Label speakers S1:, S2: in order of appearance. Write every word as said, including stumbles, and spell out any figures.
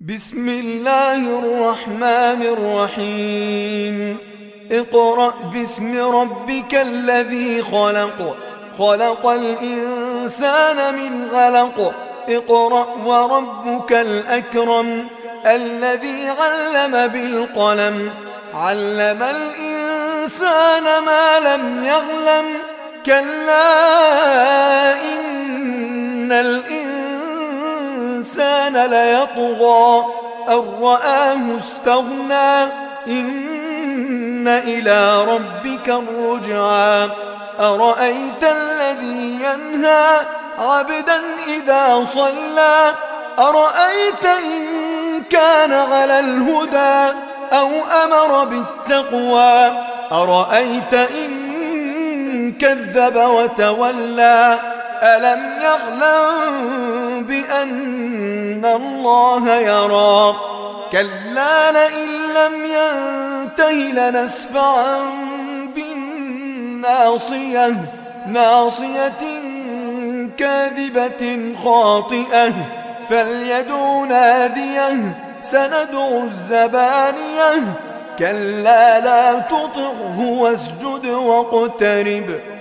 S1: بسم الله الرحمن الرحيم. اقرأ باسم ربك الذي خلق خلق الإنسان من علق. اقرأ وربك الأكرم الذي علم بالقلم علم الإنسان ما لم يعلم. كلا إن الإنسان ليطغى أن رآه استغنى إن إلى ربك الرجعى. أرأيت الذي ينهى عبدا إذا صلى أرأيت إن كان على الهدى أو أمر بالتقوى أرأيت إن كذب وتولى. ألم يعلم بأن الله يرى. كلا لئن لم ينته لنسفعا بالناصية ناصية كاذبة خاطئة فليدع ناديه سندع الزبانية. كلا لا تطعه واسجد واقترب.